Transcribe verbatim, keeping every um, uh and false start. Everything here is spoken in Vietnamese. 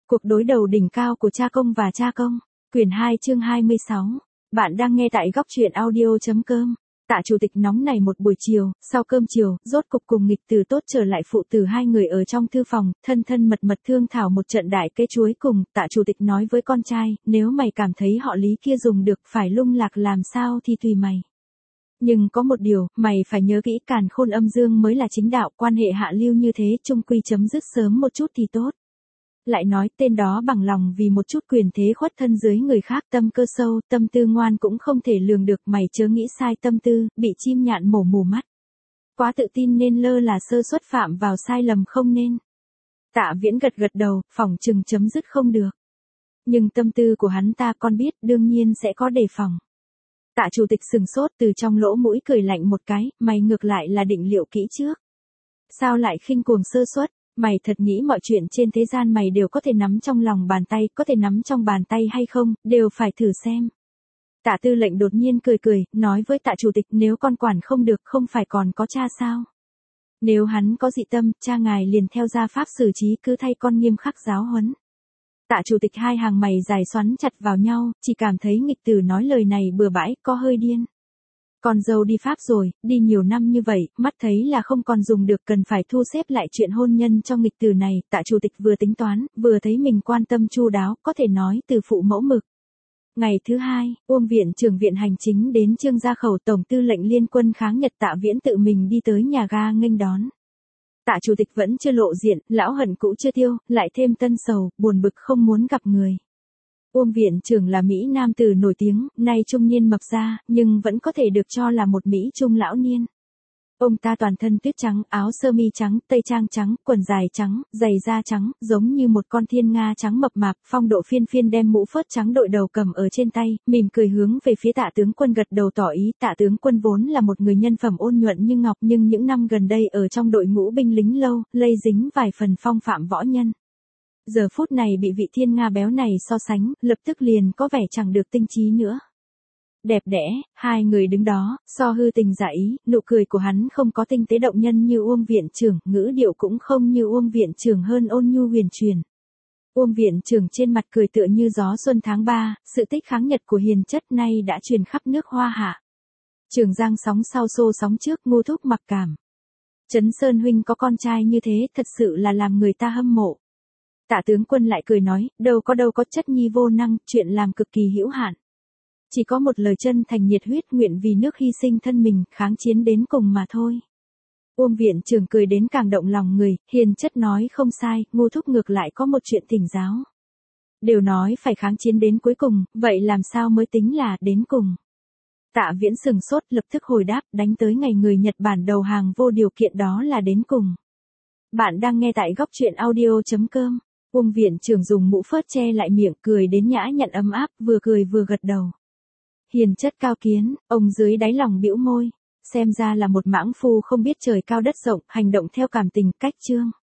Cuộc đối đầu đỉnh cao của cha công và cha công. Quyển hai chương hai mươi sáu. Bạn đang nghe tại góc truyện audio chấm com. Tạ chủ tịch nóng này một buổi chiều, sau cơm chiều, rốt cục cùng nghịch từ tốt trở lại phụ tử hai người ở trong thư phòng, thân thân mật mật thương thảo một trận đại cây chuối cùng, tạ chủ tịch nói với con trai, nếu mày cảm thấy họ Lý kia dùng được phải lung lạc làm sao thì tùy mày. Nhưng có một điều, mày phải nhớ kỹ càn khôn âm dương mới là chính đạo, quan hệ hạ lưu như thế chung quy chấm dứt sớm một chút thì tốt. Lại nói tên đó bằng lòng vì một chút quyền thế khuất thân dưới người khác, tâm cơ sâu, tâm tư ngoan cũng không thể lường được, mày chớ nghĩ sai tâm tư, bị chim nhạn mổ mù mắt. Quá tự tin nên lơ là sơ suất phạm vào sai lầm không nên. Tạ Viễn gật gật đầu, phỏng chừng chấm dứt không được. Nhưng tâm tư của hắn ta con biết, đương nhiên sẽ có đề phòng. Tạ chủ tịch sừng sốt, từ trong lỗ mũi cười lạnh một cái, mày ngược lại là định liệu kỹ trước. Sao lại khinh cuồng sơ suất? Mày thật nghĩ mọi chuyện trên thế gian mày đều có thể nắm trong lòng bàn tay, có thể nắm trong bàn tay hay không, đều phải thử xem. Tạ tư lệnh đột nhiên cười cười, nói với tạ chủ tịch, nếu con quản không được không phải còn có cha sao? Nếu hắn có dị tâm, cha ngài liền theo gia pháp xử trí, cứ thay con nghiêm khắc giáo huấn. Tạ chủ tịch hai hàng mày dài xoắn chặt vào nhau, chỉ cảm thấy nghịch tử nói lời này bừa bãi, có hơi điên. Con dâu đi Pháp rồi, đi nhiều năm như vậy, mắt thấy là không còn dùng được, cần phải thu xếp lại chuyện hôn nhân cho nghịch tử này. Tạ chủ tịch vừa tính toán, vừa thấy mình quan tâm chu đáo, có thể nói từ phụ mẫu mực. Ngày thứ hai, Uông viện trưởng viện hành chính đến Trương Gia Khẩu, tổng tư lệnh liên quân kháng Nhật Tạ Viễn tự mình đi tới nhà ga nghênh đón. Tạ chủ tịch vẫn chưa lộ diện, lão hận cũ chưa tiêu, lại thêm tân sầu, buồn bực không muốn gặp người. Uông viện trưởng là Mỹ nam tử nổi tiếng, nay trung niên mập ra, nhưng vẫn có thể được cho là một Mỹ trung lão niên. Ông ta toàn thân tuyết trắng, áo sơ mi trắng, tây trang trắng, quần dài trắng, giày da trắng, giống như một con thiên nga trắng mập mạp, phong độ phiên phiên đem mũ phớt trắng đội đầu cầm ở trên tay, mỉm cười hướng về phía tạ tướng quân gật đầu tỏ ý. Tạ tướng quân vốn là một người nhân phẩm ôn nhuận như ngọc, nhưng những năm gần đây ở trong đội ngũ binh lính lâu, lây dính vài phần phong phạm võ nhân. Giờ phút này bị vị thiên nga béo này so sánh, lập tức liền có vẻ chẳng được tinh trí nữa. Đẹp đẽ, hai người đứng đó, so hư tình giả ý, nụ cười của hắn không có tinh tế động nhân như Uông viện trưởng, ngữ điệu cũng không như Uông viện trưởng hơn ôn nhu huyền truyền. Uông viện trưởng trên mặt cười tựa như gió xuân tháng ba, sự tích kháng Nhật của hiền chất nay đã truyền khắp nước Hoa Hạ. Trường Giang sóng sau xô sóng trước, ngu thúc mặc cảm. Trấn Sơn huynh có con trai như thế, thật sự là làm người ta hâm mộ. Tạ tướng quân lại cười nói, đâu có đâu có, chất nhi vô năng, chuyện làm cực kỳ hữu hạn. Chỉ có một lời chân thành nhiệt huyết, nguyện vì nước hy sinh thân mình, kháng chiến đến cùng mà thôi. Uông viện trưởng cười đến càng động lòng người, hiền chất nói không sai, ngu thúc ngược lại có một chuyện thỉnh giáo. Đều nói phải kháng chiến đến cuối cùng, vậy làm sao mới tính là đến cùng? Tạ Viễn sừng sốt, lập tức hồi đáp, đánh tới ngày người Nhật Bản đầu hàng vô điều kiện đó là đến cùng. Bạn đang nghe tại góc truyện audio chấm com. Uông viện trưởng dùng mũ phớt che lại miệng, cười đến nhã nhặn ấm áp, vừa cười vừa gật đầu. Hiền chất cao kiến, ông dưới đáy lòng bĩu môi, xem ra là một mãng phu không biết trời cao đất rộng, hành động theo cảm tình, cách chương.